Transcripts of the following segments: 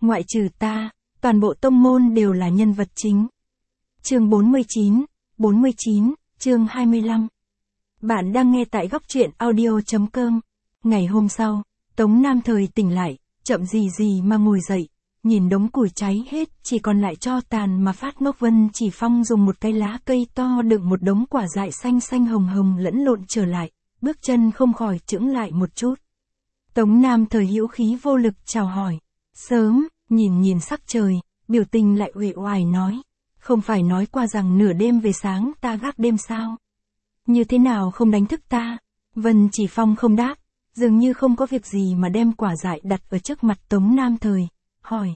ngoại trừ ta, toàn bộ tông môn đều là nhân vật chính. Chương 49, chương 25. Bạn đang nghe tại góc truyện audio.com. Ngày hôm sau, Tống Nam Thời tỉnh lại, chậm gì mà ngồi dậy, nhìn đống củi cháy hết, chỉ còn lại tro tàn mà phát ngốc. Vân Chỉ Phong dùng một cái lá cây to đựng một đống quả dại xanh xanh hồng hồng lẫn lộn trở lại, bước chân không khỏi chững lại một chút. Tống Nam Thời hữu khí vô lực chào hỏi. Sớm, nhìn sắc trời, biểu tình lại uể oải nói. Không phải nói qua rằng nửa đêm về sáng ta gác đêm sao? Như thế nào không đánh thức ta? Vân Chỉ Phong không đáp, dường như không có việc gì mà đem quả dại đặt ở trước mặt Tống Nam Thời, hỏi.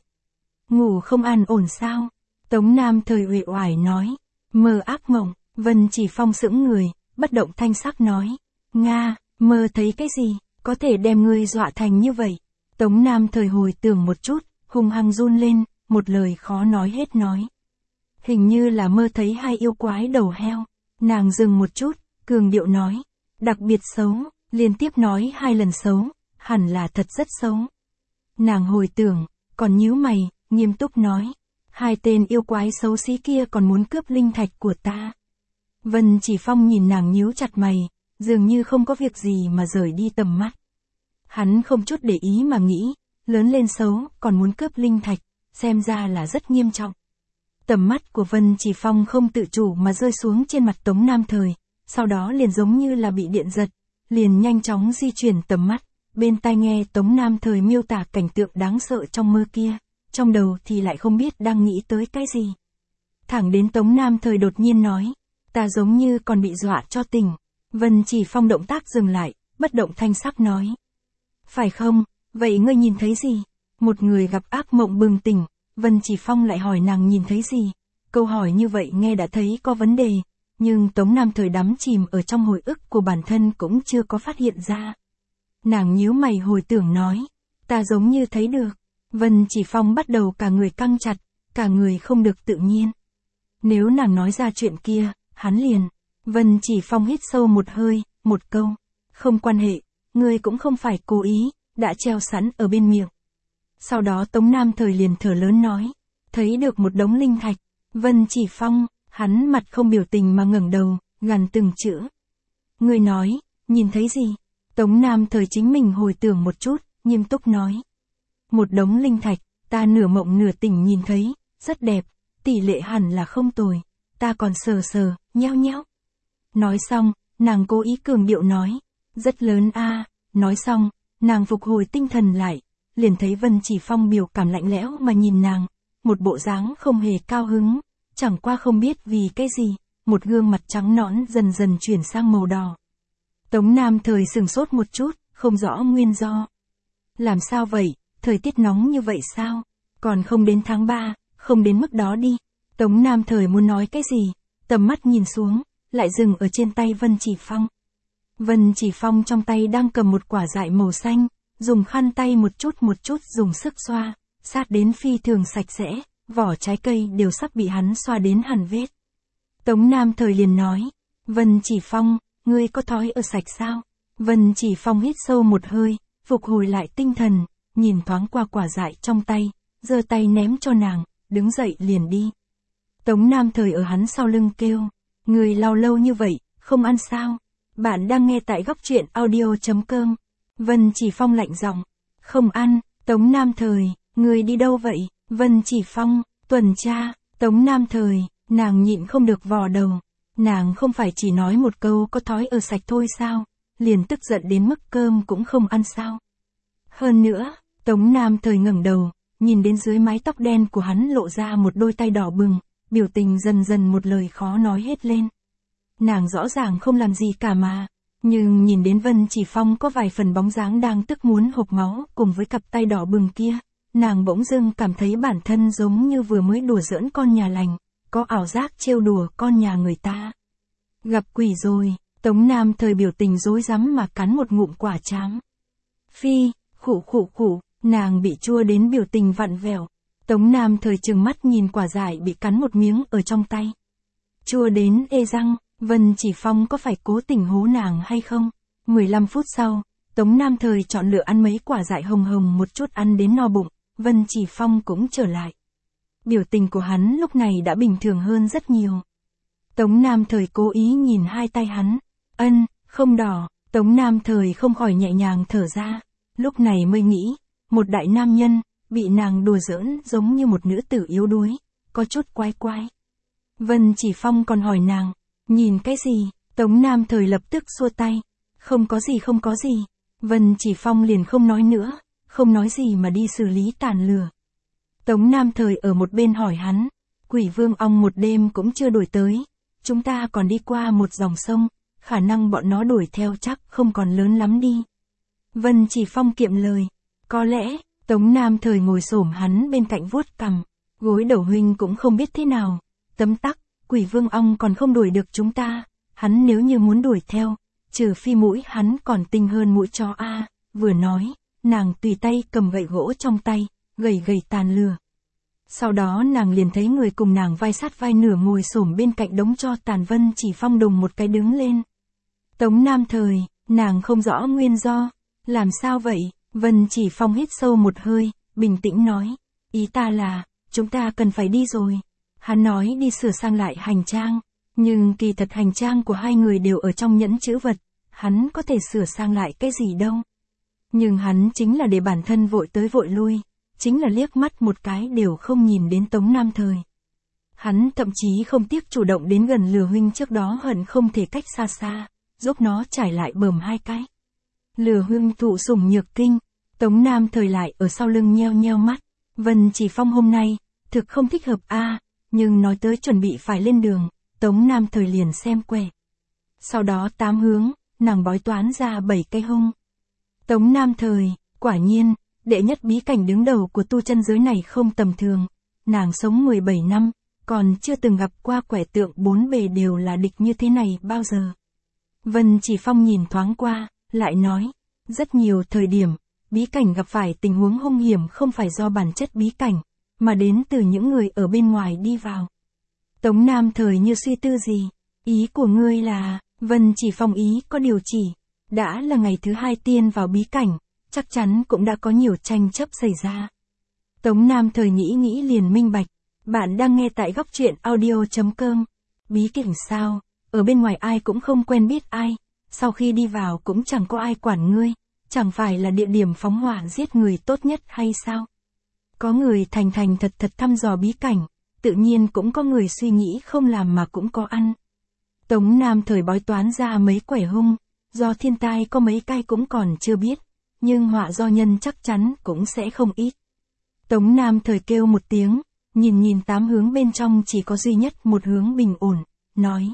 Ngủ không an ổn sao? Tống Nam Thời uể oải nói. Mơ ác mộng. Vân Chỉ Phong sững người, bất động thanh sắc nói. Nga, mơ thấy cái gì, có thể đem ngươi dọa thành như vậy? Tống Nam Thời hồi tưởng một chút, hung hăng run lên, một lời khó nói hết nói. Hình như là mơ thấy hai yêu quái đầu heo. Nàng dừng một chút, cường điệu nói. Đặc biệt xấu, liên tiếp nói 2 lần xấu, hẳn là thật rất xấu. Nàng hồi tưởng, còn nhíu mày, nghiêm túc nói. 2 tên yêu quái xấu xí kia còn muốn cướp linh thạch của ta. Vân Chỉ Phong nhìn nàng nhíu chặt mày, dường như không có việc gì mà rời đi tầm mắt. Hắn không chút để ý mà nghĩ, lớn lên xấu, còn muốn cướp linh thạch, xem ra là rất nghiêm trọng. Tầm mắt của Vân Chỉ Phong không tự chủ mà rơi xuống trên mặt Tống Nam Thời, sau đó liền giống như là bị điện giật, liền nhanh chóng di chuyển tầm mắt, bên tai nghe Tống Nam Thời miêu tả cảnh tượng đáng sợ trong mơ kia, trong đầu thì lại không biết đang nghĩ tới cái gì. Thẳng đến Tống Nam Thời đột nhiên nói, ta giống như còn bị dọa cho tỉnh. Vân Chỉ Phong động tác dừng lại, bất động thanh sắc nói. Phải không, vậy ngươi nhìn thấy gì? Một người gặp ác mộng bừng tỉnh, Vân Chỉ Phong lại hỏi nàng nhìn thấy gì? Câu hỏi như vậy nghe đã thấy có vấn đề, nhưng Tống Nam Thời đắm chìm ở trong hồi ức của bản thân cũng chưa có phát hiện ra. Nàng nhíu mày hồi tưởng nói, ta giống như thấy được. Vân Chỉ Phong bắt đầu cả người căng chặt, cả người không được tự nhiên. Nếu nàng nói ra chuyện kia, hắn liền. Vân Chỉ Phong hít sâu một hơi, một câu. Không quan hệ, ngươi cũng không phải cố ý, đã treo sẵn ở bên miệng. Sau đó Tống Nam Thời liền thở lớn nói. Thấy được một đống linh thạch. Vân Chỉ Phong, hắn mặt không biểu tình mà ngẩng đầu, gằn từng chữ. Ngươi nói, nhìn thấy gì? Tống Nam Thời chính mình hồi tưởng một chút, nghiêm túc nói. Một đống linh thạch, ta nửa mộng nửa tỉnh nhìn thấy, rất đẹp, tỷ lệ hẳn là không tồi, ta còn sờ, nheo nheo. Nói xong, nàng cố ý cường điệu nói, rất lớn a. Nói xong, nàng phục hồi tinh thần lại, liền thấy Vân Chỉ Phong biểu cảm lạnh lẽo mà nhìn nàng, một bộ dáng không hề cao hứng, chẳng qua không biết vì cái gì, một gương mặt trắng nõn dần dần chuyển sang màu đỏ. Tống Nam Thời sửng sốt một chút, không rõ nguyên do. Làm sao vậy, thời tiết nóng như vậy sao? Còn không đến tháng 3, không đến mức đó đi. Tống Nam Thời muốn nói cái gì, tầm mắt nhìn xuống, lại dừng ở trên tay Vân Chỉ Phong. Vân Chỉ Phong trong tay đang cầm một quả dại màu xanh, dùng khăn tay một chút dùng sức xoa, sát đến phi thường sạch sẽ, vỏ trái cây đều sắp bị hắn xoa đến hẳn vết. Tống Nam Thời liền nói, Vân Chỉ Phong, ngươi có thói ở sạch sao? Vân Chỉ Phong hít sâu một hơi, phục hồi lại tinh thần, nhìn thoáng qua quả dại trong tay, giơ tay ném cho nàng, đứng dậy liền đi. Tống Nam Thời ở hắn sau lưng kêu, ngươi lau lâu như vậy, không ăn sao? Bạn đang nghe tại góc truyện audio.com. Vân Chỉ Phong lạnh giọng, không ăn. Tống Nam Thời, ngươi đi đâu vậy? Vân Chỉ Phong, tuần tra. Tống Nam Thời, nàng nhịn không được vò đầu. Nàng không phải chỉ nói một câu có thói ở sạch thôi sao? Liền tức giận đến mức cơm cũng không ăn sao? Hơn nữa, Tống Nam Thời ngẩng đầu, nhìn đến dưới mái tóc đen của hắn lộ ra một đôi tay đỏ bừng, biểu tình dần dần một lời khó nói hết lên. Nàng rõ ràng không làm gì cả mà, nhưng nhìn đến Vân Chỉ Phong có vài phần bóng dáng đang tức muốn hộc máu cùng với cặp tay đỏ bừng kia, nàng bỗng dưng cảm thấy bản thân giống như vừa mới đùa giỡn con nhà lành, có ảo giác trêu đùa con nhà người ta. Gặp quỷ rồi, Tống Nam Thời biểu tình rối rắm mà cắn một ngụm quả trám. Phi, khụ, nàng bị chua đến biểu tình vặn vẹo. Tống Nam Thời trừng mắt nhìn quả dại bị cắn một miếng ở trong tay. Chua đến ê răng, Vân Chỉ Phong có phải cố tình hố nàng hay không? 15 phút sau, Tống Nam Thời chọn lựa ăn mấy quả dại hồng hồng một chút ăn đến no bụng, Vân Chỉ Phong cũng trở lại. Biểu tình của hắn lúc này đã bình thường hơn rất nhiều. Tống Nam Thời cố ý nhìn hai tay hắn. Không đỏ. Tống Nam Thời không khỏi nhẹ nhàng thở ra. Lúc này mới nghĩ, một đại nam nhân, bị nàng đùa giỡn giống như một nữ tử yếu đuối, có chút quái quái. Vân Chỉ Phong còn hỏi nàng, nhìn cái gì? Tống Nam Thời lập tức xua tay. Không có gì. Vân Chỉ Phong liền không nói nữa, không nói gì mà đi xử lý tàn lửa. Tống Nam Thời ở một bên hỏi hắn, Quỷ Vương ong một đêm cũng chưa đuổi tới, chúng ta còn đi qua một dòng sông, khả năng bọn nó đuổi theo chắc không còn lớn lắm đi. Vân Chỉ Phong kiệm lời, có lẽ. Tống Nam Thời ngồi xổm hắn bên cạnh vuốt cằm, gối đầu huynh cũng không biết thế nào, tấm tắc, Quỷ Vương ong còn không đuổi được chúng ta, hắn nếu như muốn đuổi theo, trừ phi mũi hắn còn tinh hơn mũi chó a. Vừa nói, nàng tùy tay cầm gậy gỗ trong tay, gầy tàn lửa. Sau đó nàng liền thấy người cùng nàng vai sát vai nửa ngồi xổm bên cạnh đống tro tàn. Vân Chỉ Phong đùng một cái đứng lên. Tống Nam Thời, nàng không rõ nguyên do, làm sao vậy? Vân Chỉ Phong hít sâu một hơi, bình tĩnh nói, ý ta là, chúng ta cần phải đi rồi. Hắn nói đi sửa sang lại hành trang, nhưng kỳ thật hành trang của hai người đều ở trong nhẫn trữ vật, hắn có thể sửa sang lại cái gì đâu. Nhưng hắn chính là để bản thân vội tới vội lui, chính là liếc mắt một cái đều không nhìn đến Tống Nam Thời. Hắn thậm chí không tiếc chủ động đến gần Lừa huynh trước đó hận không thể cách xa, giúp nó trải lại bờm hai cái. Lừa huynh thụ sủng nhược kinh, Tống Nam Thời lại ở sau lưng nheo mắt. Vân Chỉ Phong hôm nay, thực không thích hợp nhưng nói tới chuẩn bị phải lên đường, Tống Nam Thời liền xem quẻ. Sau đó 8 hướng, nàng bói toán ra 7 cây hung. Tống Nam Thời, quả nhiên, đệ nhất bí cảnh đứng đầu của tu chân giới này không tầm thường. Nàng sống 17 năm, còn chưa từng gặp qua quẻ tượng 4 bề đều là địch như thế này bao giờ. Vân Chỉ Phong nhìn thoáng qua, lại nói, rất nhiều thời điểm, bí cảnh gặp phải tình huống hung hiểm không phải do bản chất bí cảnh, mà đến từ những người ở bên ngoài đi vào. Tống Nam Thời như suy tư gì, ý của ngươi là, Vân Chỉ Phong ý có điều chỉ, đã là ngày thứ 2 tiên vào bí cảnh, chắc chắn cũng đã có nhiều tranh chấp xảy ra. Tống Nam Thời nghĩ liền minh bạch, bạn đang nghe tại góc truyện audio.com. Bí cảnh sao, ở bên ngoài ai cũng không quen biết ai, sau khi đi vào cũng chẳng có ai quản ngươi, chẳng phải là địa điểm phóng hỏa giết người tốt nhất hay sao? Có người thành thật thăm dò bí cảnh, tự nhiên cũng có người suy nghĩ không làm mà cũng có ăn. Tống Nam Thời bói toán ra mấy quẻ hung, do thiên tai có mấy cái cũng còn chưa biết, nhưng họa do nhân chắc chắn cũng sẽ không ít. Tống Nam Thời kêu một tiếng, nhìn 8 hướng bên trong chỉ có duy nhất một hướng bình ổn, nói.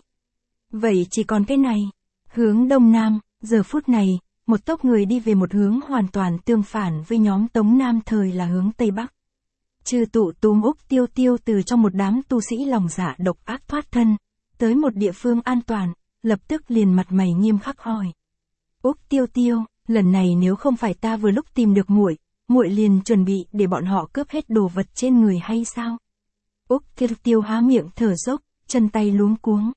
Vậy chỉ còn cái này, hướng đông nam, giờ phút này, một tốc người đi về một hướng hoàn toàn tương phản với nhóm Tống Nam Thời là hướng tây bắc. Trừ tụ túm Úc Tiêu từ trong một đám tu sĩ lòng dạ độc ác thoát thân, tới một địa phương an toàn, lập tức liền mặt mày nghiêm khắc hỏi. Úc Tiêu, lần này nếu không phải ta vừa lúc tìm được muội liền chuẩn bị để bọn họ cướp hết đồ vật trên người hay sao? Úc Tiêu há miệng thở dốc, chân tay luống cuống.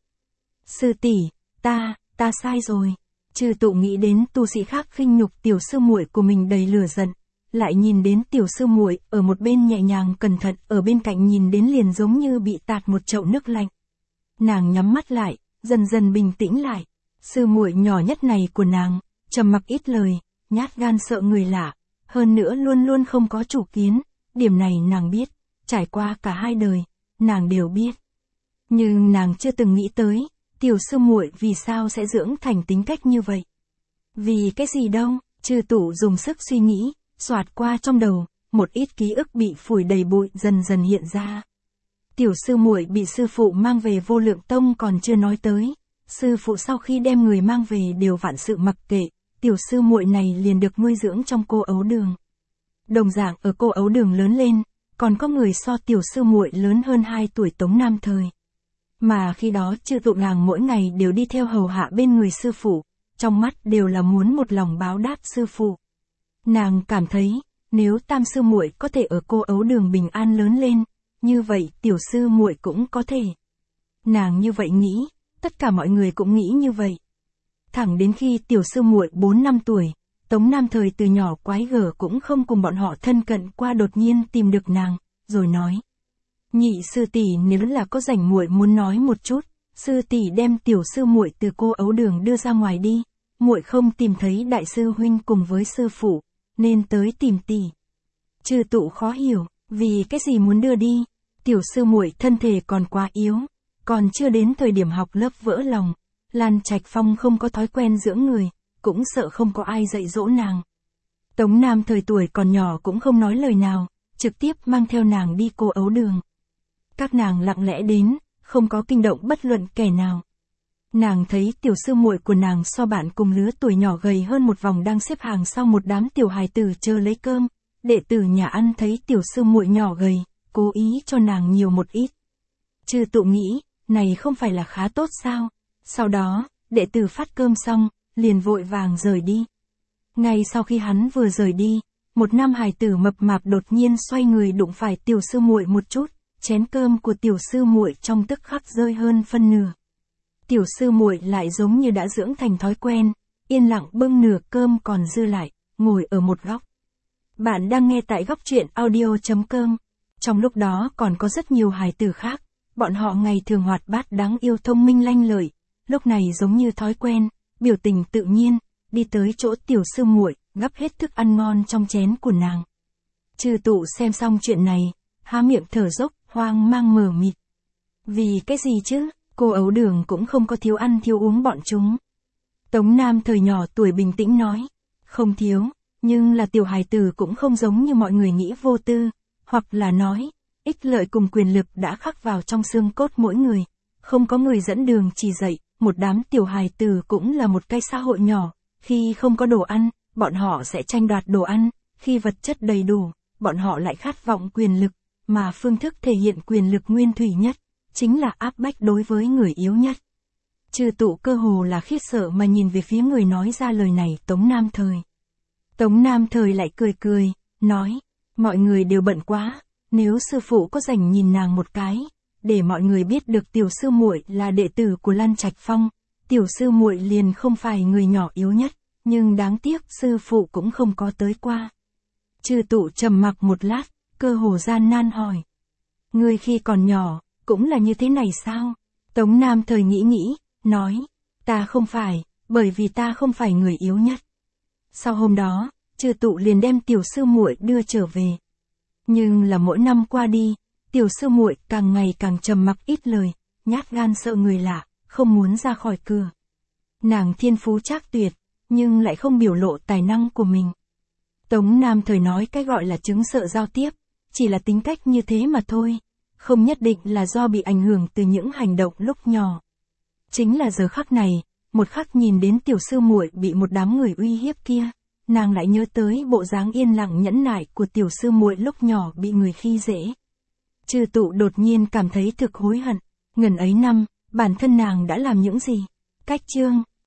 Sư tỷ, ta sai rồi. Trừ tụ nghĩ đến tu sĩ khác khinh nhục tiểu sư muội của mình đầy lửa giận, lại nhìn đến tiểu sư muội ở một bên nhẹ nhàng cẩn thận, ở bên cạnh nhìn đến liền giống như bị tạt một chậu nước lạnh. Nàng nhắm mắt lại, dần bình tĩnh lại. Sư muội nhỏ nhất này của nàng, trầm mặc ít lời, nhát gan sợ người lạ, hơn nữa luôn không có chủ kiến, điểm này nàng biết, trải qua cả 2 đời, nàng đều biết. Nhưng nàng chưa từng nghĩ tới, tiểu sư muội vì sao sẽ dưỡng thành tính cách như vậy. Vì cái gì đâu, Trừ tụ dùng sức suy nghĩ, xoạt qua trong đầu, một ít ký ức bị phủi đầy bụi dần hiện ra. Tiểu sư muội bị sư phụ mang về Vô Lượng Tông còn chưa nói tới, sư phụ sau khi đem người mang về đều vạn sự mặc kệ, tiểu sư muội này liền được nuôi dưỡng trong Cô Ấu Đường. Đồng dạng ở Cô Ấu Đường lớn lên, còn có người so tiểu sư muội lớn hơn 2 tuổi Tống Nam Thời. Mà khi đó Trừ tụ nàng mỗi ngày đều đi theo hầu hạ bên người sư phụ, trong mắt đều là muốn một lòng báo đáp sư phụ. Nàng cảm thấy, nếu tam sư muội có thể ở Cô Ấu Đường bình an lớn lên, như vậy tiểu sư muội cũng có thể. Nàng như vậy nghĩ, tất cả mọi người cũng nghĩ như vậy. Thẳng đến khi tiểu sư muội 4 năm tuổi, Tống Nam Thời từ nhỏ quái gở cũng không cùng bọn họ thân cận qua, đột nhiên tìm được nàng, rồi nói. Nhị sư tỷ, nếu là có rảnh muội muốn nói một chút, sư tỷ đem tiểu sư muội từ cô ấu đường đưa ra ngoài đi, muội không tìm thấy đại sư huynh cùng với sư phụ, nên tới tìm tỷ. Trừ Tụ khó hiểu, vì cái gì muốn đưa đi, tiểu sư muội thân thể còn quá yếu, còn chưa đến thời điểm học lớp vỡ lòng, Lan Trạch Phong không có thói quen dưỡng người, cũng sợ không có ai dạy dỗ nàng. Tống Nam Thời tuổi còn nhỏ cũng không nói lời nào, trực tiếp mang theo nàng đi cô ấu đường. Các nàng lặng lẽ đến, không có kinh động bất luận kẻ nào. Nàng thấy tiểu sư muội của nàng so bạn cùng lứa tuổi nhỏ gầy hơn một vòng đang xếp hàng sau một đám tiểu hài tử chờ lấy cơm. Đệ tử nhà ăn thấy tiểu sư muội nhỏ gầy, cố ý cho nàng nhiều một ít. Trừ Tụ nghĩ, này không phải là khá tốt sao? Sau đó, đệ tử phát cơm xong, liền vội vàng rời đi. Ngay sau khi hắn vừa rời đi, một nam hài tử mập mạp đột nhiên xoay người đụng phải tiểu sư muội một chút, chén cơm của tiểu sư muội trong tức khắc rơi hơn phân nửa. Tiểu sư muội lại giống như đã dưỡng thành thói quen, yên lặng bưng nửa cơm còn dư lại, ngồi ở một góc. Bạn đang nghe tại góc truyện audio.com. Trong lúc đó còn có rất nhiều hài tử khác, bọn họ ngày thường hoạt bát đáng yêu thông minh lanh lợi, lúc này giống như thói quen, biểu tình tự nhiên, đi tới chỗ tiểu sư muội, gắp hết thức ăn ngon trong chén của nàng. Trừ Tụ xem xong chuyện này, há miệng thở dốc, hoang mang mờ mịt. Vì cái gì chứ, cô ấu đường cũng không có thiếu ăn thiếu uống bọn chúng. Tống Nam Thời nhỏ tuổi bình tĩnh nói, không thiếu, nhưng là tiểu hài tử cũng không giống như mọi người nghĩ vô tư, hoặc là nói, ích lợi cùng quyền lực đã khắc vào trong xương cốt mỗi người, không có người dẫn đường chỉ dạy, một đám tiểu hài tử cũng là một cái xã hội nhỏ, khi không có đồ ăn, bọn họ sẽ tranh đoạt đồ ăn, khi vật chất đầy đủ, bọn họ lại khát vọng quyền lực, mà phương thức thể hiện quyền lực nguyên thủy nhất, chính là áp bách đối với người yếu nhất. Trừ Tụ cơ hồ là khiếp sợ mà nhìn về phía người nói ra lời này, Tống Nam Thời. Tống Nam Thời lại cười cười, nói, mọi người đều bận quá, nếu sư phụ có rảnh nhìn nàng một cái, để mọi người biết được tiểu sư muội là đệ tử của Lan Trạch Phong, tiểu sư muội liền không phải người nhỏ yếu nhất, nhưng đáng tiếc sư phụ cũng không có tới qua. Trừ Tụ trầm mặc một lát, cơ hồ gian nan hỏi. Ngươi khi còn nhỏ, cũng là như thế này sao? Tống Nam Thời nghĩ nghĩ, nói, ta không phải, bởi vì ta không phải người yếu nhất. Sau hôm đó, Trừ Tụ liền đem tiểu sư muội đưa trở về. Nhưng là mỗi năm qua đi, tiểu sư muội càng ngày càng trầm mặc ít lời, nhát gan sợ người lạ, không muốn ra khỏi cửa. Nàng thiên phú trác tuyệt, nhưng lại không biểu lộ tài năng của mình. Tống Nam Thời nói cái gọi là chứng sợ giao tiếp, chỉ là tính cách như thế mà thôi, không nhất định là do bị ảnh hưởng từ những hành động lúc nhỏ. Chính là giờ khắc này, một khắc nhìn đến tiểu sư muội bị một đám người uy hiếp kia, nàng lại nhớ tới bộ dáng yên lặng nhẫn nại của tiểu sư muội lúc nhỏ bị người khi dễ. Trừ Tụ đột nhiên cảm thấy thực hối hận, ngần ấy năm, bản thân nàng đã làm những gì? Cách chương